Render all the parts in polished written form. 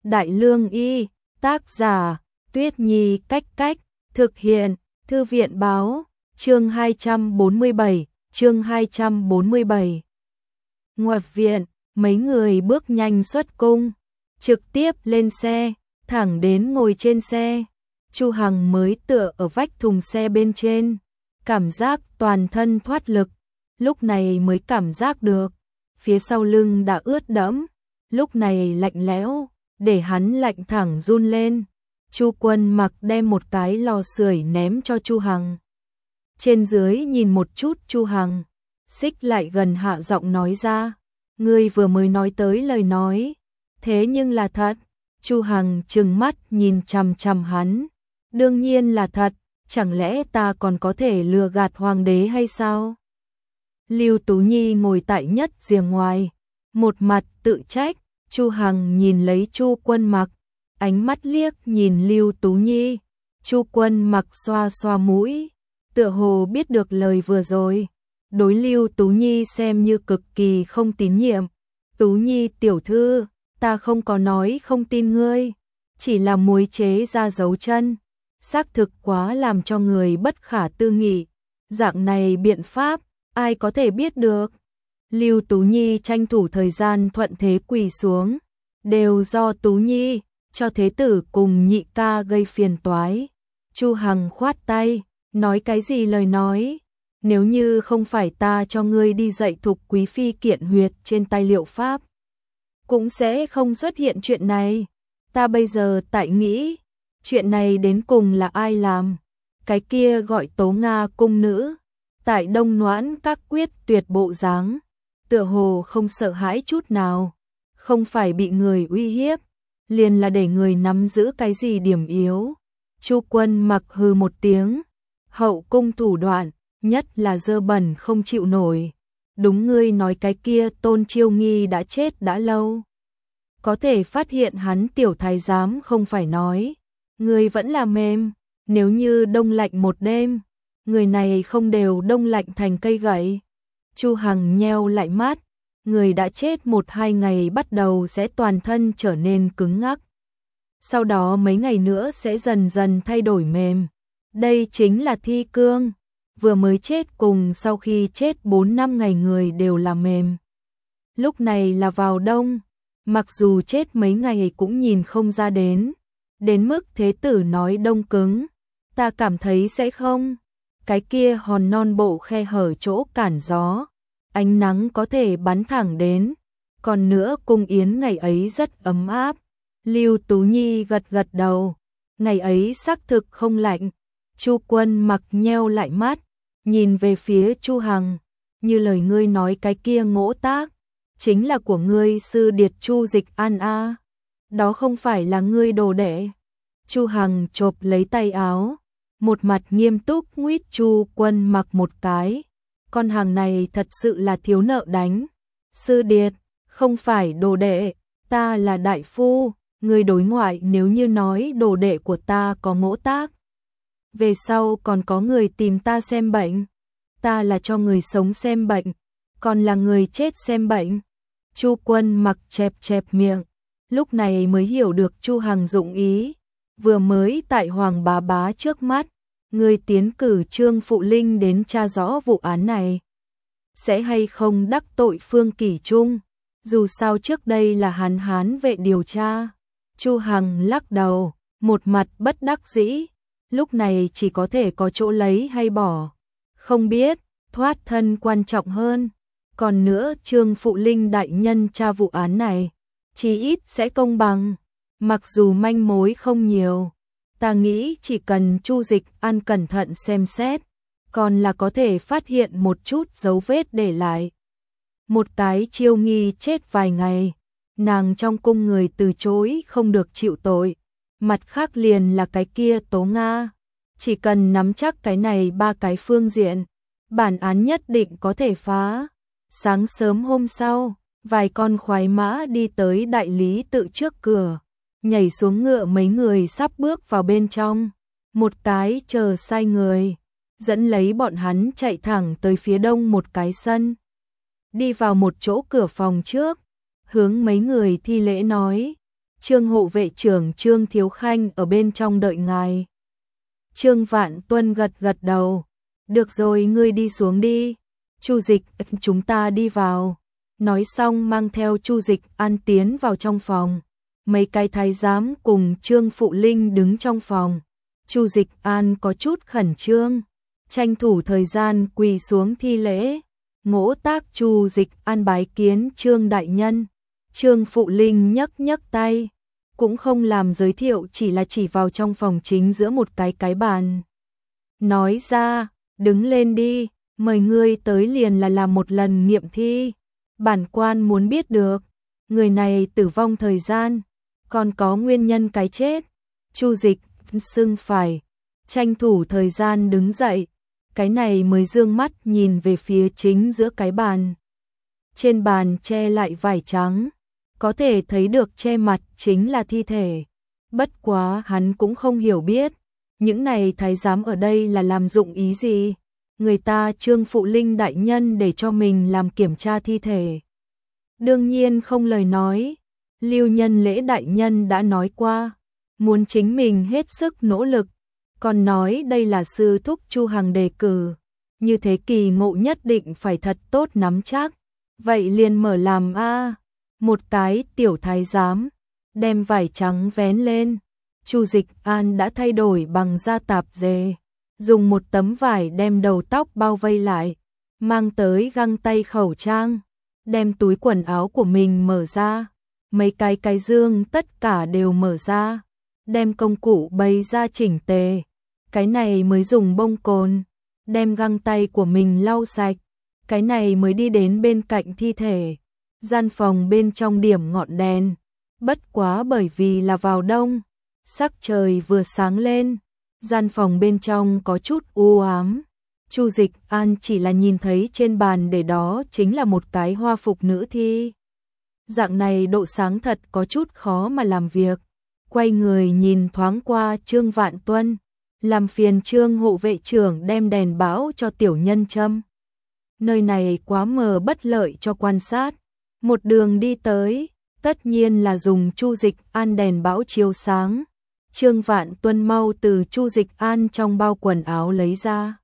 Đại Lương Y, tác giả, Tuyết Nhi Cách Cách, thực hiện, Thư viện Báo, chương 247, chương 247. Ngoại viện, mấy người bước nhanh xuất cung, trực tiếp lên xe, thẳng đến ngồi trên xe. Chu Hằng mới tựa ở vách thùng xe bên trên, cảm giác toàn thân thoát lực, lúc này mới cảm giác được, phía sau lưng đã ướt đẫm, lúc này lạnh lẽo, để hắn lạnh thẳng run lên. Chu Quân Mặc đem một cái lò sưởi ném cho Chu Hằng. Trên dưới nhìn một chút Chu Hằng, xích lại gần hạ giọng nói ra, ngươi vừa mới nói tới lời nói, thế nhưng là thật. Chu Hằng trừng mắt nhìn chằm chằm hắn, đương nhiên là thật, chẳng lẽ ta còn có thể lừa gạt hoàng đế hay sao? Lưu Tú Nhi ngồi tại nhất giường ngoài, một mặt tự trách. Chu Hằng nhìn lấy Chu Quân Mặc, ánh mắt liếc nhìn Lưu Tú Nhi. Chu Quân Mặc xoa xoa mũi, tựa hồ biết được lời vừa rồi, đối Lưu Tú Nhi xem như cực kỳ không tín nhiệm. Tú Nhi tiểu thư, ta không có nói không tin ngươi, chỉ là muối chế ra dấu chân, xác thực quá làm cho người bất khả tư nghị, dạng này biện pháp, ai có thể biết được. Lưu Tú Nhi tranh thủ thời gian thuận thế quỳ xuống, đều do Tú Nhi, cho thế tử cùng nhị ca gây phiền toái. Chu Hằng khoát tay, nói cái gì lời nói, nếu như không phải ta cho ngươi đi dạy Thục Quý Phi kiện huyệt trên tài liệu pháp, cũng sẽ không xuất hiện chuyện này. Ta bây giờ tại nghĩ, chuyện này đến cùng là ai làm? Cái kia gọi Tố Nga cung nữ, tại Đông Noãn các quyết tuyệt bộ dáng, tựa hồ không sợ hãi chút nào, không phải bị người uy hiếp, liền là để người nắm giữ cái gì điểm yếu. Chu Quân Mặc hừ một tiếng, hậu cung thủ đoạn, nhất là dơ bẩn không chịu nổi. Đúng ngươi nói cái kia Tôn Chiêu Nghi đã chết đã lâu. Có thể phát hiện hắn tiểu thái giám không phải nói, ngươi vẫn là mềm, nếu như đông lạnh một đêm, người này không đều đông lạnh thành cây gậy. Chu Hằng nheo lại mắt, người đã chết 1-2 ngày bắt đầu sẽ toàn thân trở nên cứng ngắc. Sau đó mấy ngày nữa sẽ dần dần thay đổi mềm. Đây chính là thi cương, vừa mới chết cùng sau khi chết 4-5 ngày người đều là mềm. Lúc này là vào đông, mặc dù chết mấy ngày cũng nhìn không ra đến mức thế tử nói đông cứng, ta cảm thấy sẽ không. Cái kia hòn non bộ khe hở chỗ cản gió, ánh nắng có thể bắn thẳng đến, còn nữa cung yến ngày ấy rất ấm áp. Lưu Tú Nhi gật gật đầu, ngày ấy xác thực không lạnh. Chu Quân Mặc nheo lại mắt, nhìn về phía Chu Hằng, như lời ngươi nói cái kia ngỗ tác, chính là của ngươi sư điệt Chu Dịch An a, đó không phải là ngươi đồ đệ. Chu Hằng chộp lấy tay áo, một mặt nghiêm túc nguýt Chu Quân Mặc một cái, con hàng này thật sự là thiếu nợ đánh. Sư điệt, không phải đồ đệ, ta là đại phu, người đối ngoại nếu như nói đồ đệ của ta có ngỗ tác, về sau còn có người tìm ta xem bệnh, ta là cho người sống xem bệnh, còn là người chết xem bệnh. Chu Quân Mặc chẹp chẹp miệng, lúc này mới hiểu được Chu Hằng dụng ý, vừa mới tại Hoàng bá bá trước mắt, người tiến cử Trương Phụ Linh đến tra rõ vụ án này, sẽ hay không đắc tội Phương Kỷ Trung, dù sao trước đây là Hán vệ điều tra. Chu Hằng lắc đầu, một mặt bất đắc dĩ, lúc này chỉ có thể có chỗ lấy hay bỏ, không biết, thoát thân quan trọng hơn. Còn nữa Trương Phụ Linh đại nhân tra vụ án này, chí ít sẽ công bằng, mặc dù manh mối không nhiều, ta nghĩ chỉ cần Chu Dịch An cẩn thận xem xét, còn là có thể phát hiện một chút dấu vết để lại. Một cái Chiêu Nghi chết vài ngày, nàng trong cung người từ chối không được chịu tội, mặt khác liền là cái kia Tố Nga, chỉ cần nắm chắc cái này 3 cái phương diện, bản án nhất định có thể phá. Sáng sớm hôm sau, vài con khoái mã đi tới đại lý tự trước cửa, nhảy xuống ngựa mấy người sắp bước vào bên trong, một cái chờ sai người, dẫn lấy bọn hắn chạy thẳng tới phía đông một cái sân. Đi vào một chỗ cửa phòng trước, hướng mấy người thi lễ nói, Trương hộ vệ trưởng Trương Thiếu Khanh ở bên trong đợi ngài. Trương Vạn Tuân gật gật đầu. Được rồi, ngươi đi xuống đi. Chu Dịch, chúng ta đi vào. Nói xong mang theo Chu Dịch An tiến vào trong phòng. Mấy cái thái giám cùng Trương Phụ Linh đứng trong phòng. Chu Dịch An có chút khẩn trương, tranh thủ thời gian quỳ xuống thi lễ. Ngỗ Tác Chu Dịch An bái kiến Trương đại nhân. Trương Phụ Linh nhấc nhấc tay, cũng không làm giới thiệu, chỉ là chỉ vào trong phòng chính giữa một cái bàn. Nói ra, đứng lên đi, mời ngươi tới liền là làm một lần nghiệm thi. Bản quan muốn biết được, người này tử vong thời gian, còn có nguyên nhân cái chết. Chu Dịch sưng phải, tranh thủ thời gian đứng dậy, cái này mới dương mắt nhìn về phía chính giữa cái bàn. Trên bàn che lại vải trắng, có thể thấy được che mặt chính là thi thể. Bất quá hắn cũng không hiểu biết, những này thái giám ở đây là làm dụng ý gì. Người ta Trương Phụ Linh đại nhân để cho mình làm kiểm tra thi thể, đương nhiên không lời nói. Lưu Nhân Lễ đại nhân đã nói qua, muốn chính mình hết sức nỗ lực, còn nói đây là sư thúc Chu Hằng đề cử, như thế kỳ ngộ nhất định phải thật tốt nắm chắc. Vậy liền mở làm a. Một cái tiểu thái giám đem vải trắng vén lên. Chu Dịch An đã thay đổi bằng da tạp dề, dùng một tấm vải đem đầu tóc bao vây lại, mang tới găng tay khẩu trang, đem túi quần áo của mình mở ra, mấy cái dương tất cả đều mở ra, đem công cụ bày ra chỉnh tề, cái này mới dùng bông cồn, đem găng tay của mình lau sạch, cái này mới đi đến bên cạnh thi thể. Gian phòng bên trong điểm ngọn đèn, bất quá bởi vì là vào đông, sắc trời vừa sáng lên, gian phòng bên trong có chút u ám. Chu Dịch An chỉ là nhìn thấy trên bàn để đó chính là một cái hoa phục nữ thi. Dạng này độ sáng thật có chút khó mà làm việc. Quay người nhìn thoáng qua Trương Vạn Tuân, làm phiền Trương hộ vệ trưởng đem đèn báo cho tiểu nhân châm. Nơi này quá mờ bất lợi cho quan sát. Một đường đi tới, tất nhiên là dùng Chu Dịch An đèn bão chiếu sáng. Trương Vạn Tuân mau từ Chu Dịch An trong bao quần áo lấy ra,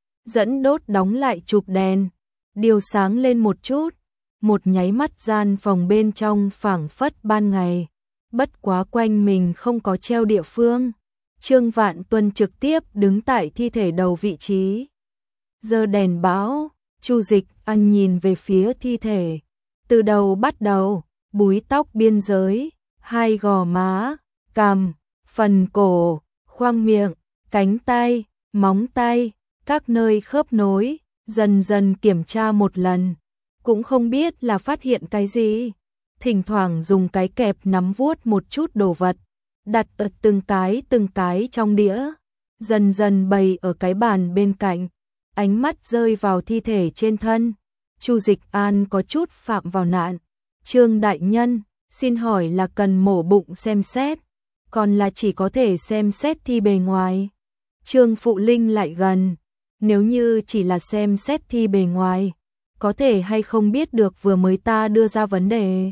dẫn đốt đóng lại chụp đèn, điều sáng lên một chút. Một nháy mắt gian phòng bên trong phảng phất ban ngày, bất quá quanh mình không có treo địa phương. Trương Vạn Tuân trực tiếp đứng tại thi thể đầu vị trí, giơ đèn bão. Chu Dịch An nhìn về phía thi thể, từ đầu bắt đầu, búi tóc biên giới, hai gò má, cằm, phần cổ, khoang miệng, cánh tay, móng tay, các nơi khớp nối, dần dần kiểm tra một lần, cũng không biết là phát hiện cái gì. Thỉnh thoảng dùng cái kẹp nắm vuốt một chút đồ vật, đặt ở từng cái trong đĩa, dần dần bày ở cái bàn bên cạnh, ánh mắt rơi vào thi thể trên thân. Chu Dịch An có chút phạm vào nạn. Trương đại nhân, xin hỏi là cần mổ bụng xem xét, còn là chỉ có thể xem xét thi bề ngoài? Trương Phụ Linh lại gần, nếu như chỉ là xem xét thi bề ngoài, có thể hay không biết được vừa mới ta đưa ra vấn đề?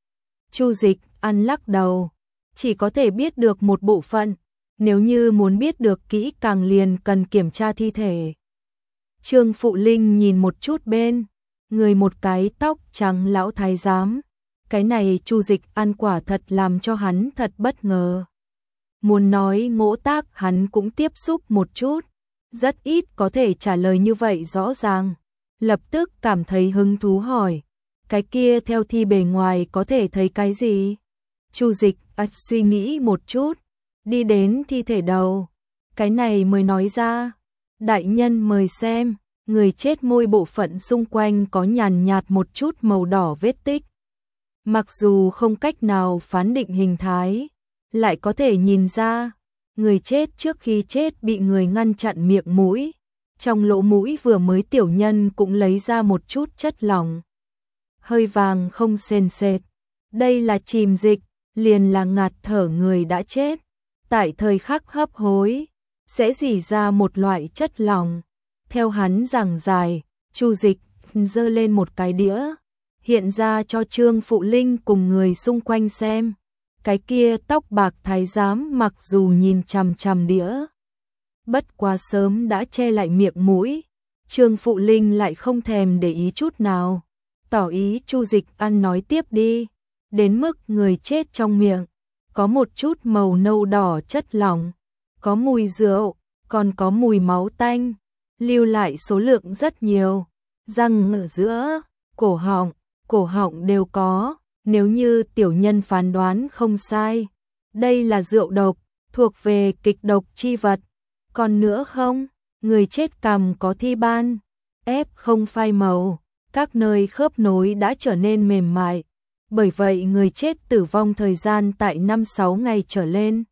Chu Dịch An lắc đầu, chỉ có thể biết được một bộ phận, nếu như muốn biết được kỹ càng liền cần kiểm tra thi thể. Trương Phụ Linh nhìn một chút bên người một cái tóc trắng lão thái giám, cái này Chu Dịch An quả thật làm cho hắn thật bất ngờ. Muốn nói Ngỗ Tác hắn cũng tiếp xúc một chút, rất ít có thể trả lời như vậy rõ ràng. Lập tức cảm thấy hứng thú hỏi, cái kia theo thi bề ngoài có thể thấy cái gì? Chu Dịch An suy nghĩ một chút, đi đến thi thể đầu, cái này mới nói ra. Đại nhân mời xem, người chết môi bộ phận xung quanh có nhàn nhạt một chút màu đỏ vết tích. Mặc dù không cách nào phán định hình thái, lại có thể nhìn ra, người chết trước khi chết bị người ngăn chặn miệng mũi. Trong lỗ mũi vừa mới tiểu nhân cũng lấy ra một chút chất lỏng, hơi vàng không sền sệt. Đây là chìm dịch, liền là ngạt thở người đã chết. Tại thời khắc hấp hối, sẽ rỉ ra một loại chất lỏng. Theo hắn giảng giải, Chu Dịch giơ lên một cái đĩa, hiện ra cho Trương Phụ Linh cùng người xung quanh xem. Cái kia tóc bạc thái giám mặc dù nhìn chằm chằm đĩa, bất quá sớm đã che lại miệng mũi, Trương Phụ Linh lại không thèm để ý chút nào, tỏ ý Chu Dịch ăn nói tiếp đi, đến mức người chết trong miệng có một chút màu nâu đỏ chất lỏng, có mùi rượu, còn có mùi máu tanh, lưu lại số lượng rất nhiều, răng ở giữa, cổ họng đều có, nếu như tiểu nhân phán đoán không sai, đây là rượu độc, thuộc về kịch độc chi vật, còn nữa không, người chết cằm có thi ban, ép không phai màu, các nơi khớp nối đã trở nên mềm mại, bởi vậy người chết tử vong thời gian tại 5-6 ngày trở lên.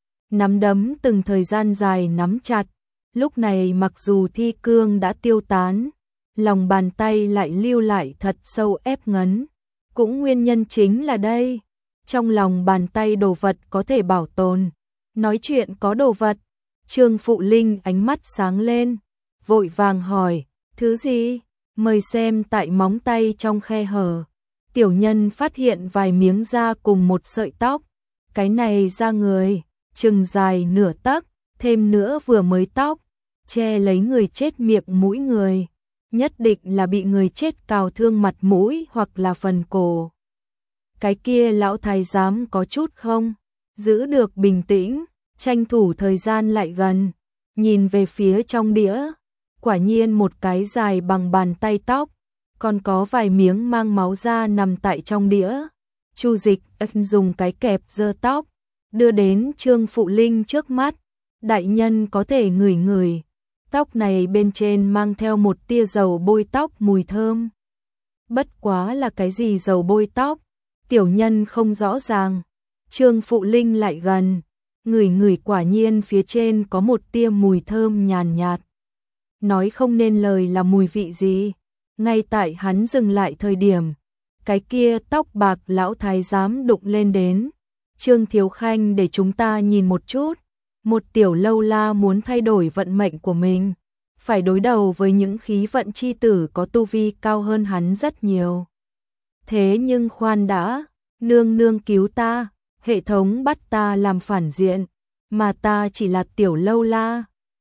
Nắm đấm từng thời gian dài nắm chặt, lúc này mặc dù thi cương đã tiêu tán, lòng bàn tay lại lưu lại thật sâu ép ngấn. Cũng nguyên nhân chính là đây, trong lòng bàn tay đồ vật có thể bảo tồn, nói chuyện có đồ vật. Trương Phụ Linh ánh mắt sáng lên, vội vàng hỏi, thứ gì? Mời xem tại móng tay trong khe hở. Tiểu nhân phát hiện vài miếng da cùng một sợi tóc, cái này da người, chừng dài nửa tấc, thêm nữa vừa mới tóc, che lấy người chết miệng mũi người. Nhất định là bị người chết cào thương mặt mũi hoặc là phần cổ. Cái kia lão thái giám có chút không giữ được bình tĩnh, tranh thủ thời gian lại gần, nhìn về phía trong đĩa, quả nhiên một cái dài bằng bàn tay tóc, còn có vài miếng mang máu ra nằm tại trong đĩa. Chu Dịch dùng cái kẹp giơ tóc, đưa đến Trương Phụ Linh trước mắt, đại nhân có thể ngửi ngửi. Tóc này bên trên mang theo một tia dầu bôi tóc mùi thơm. Bất quá là cái gì dầu bôi tóc, tiểu nhân không rõ ràng. Trương Phụ Linh lại gần, ngửi ngửi quả nhiên phía trên có một tia mùi thơm nhàn nhạt. Nói không nên lời là mùi vị gì. Ngay tại hắn dừng lại thời điểm, cái kia tóc bạc lão thái giám đụng lên đến. Trương Thiếu Khanh để chúng ta nhìn một chút. Một tiểu lâu la muốn thay đổi vận mệnh của mình, phải đối đầu với những khí vận chi tử có tu vi cao hơn hắn rất nhiều. Thế nhưng khoan đã, nương nương cứu ta, hệ thống bắt ta làm phản diện, mà ta chỉ là tiểu lâu la,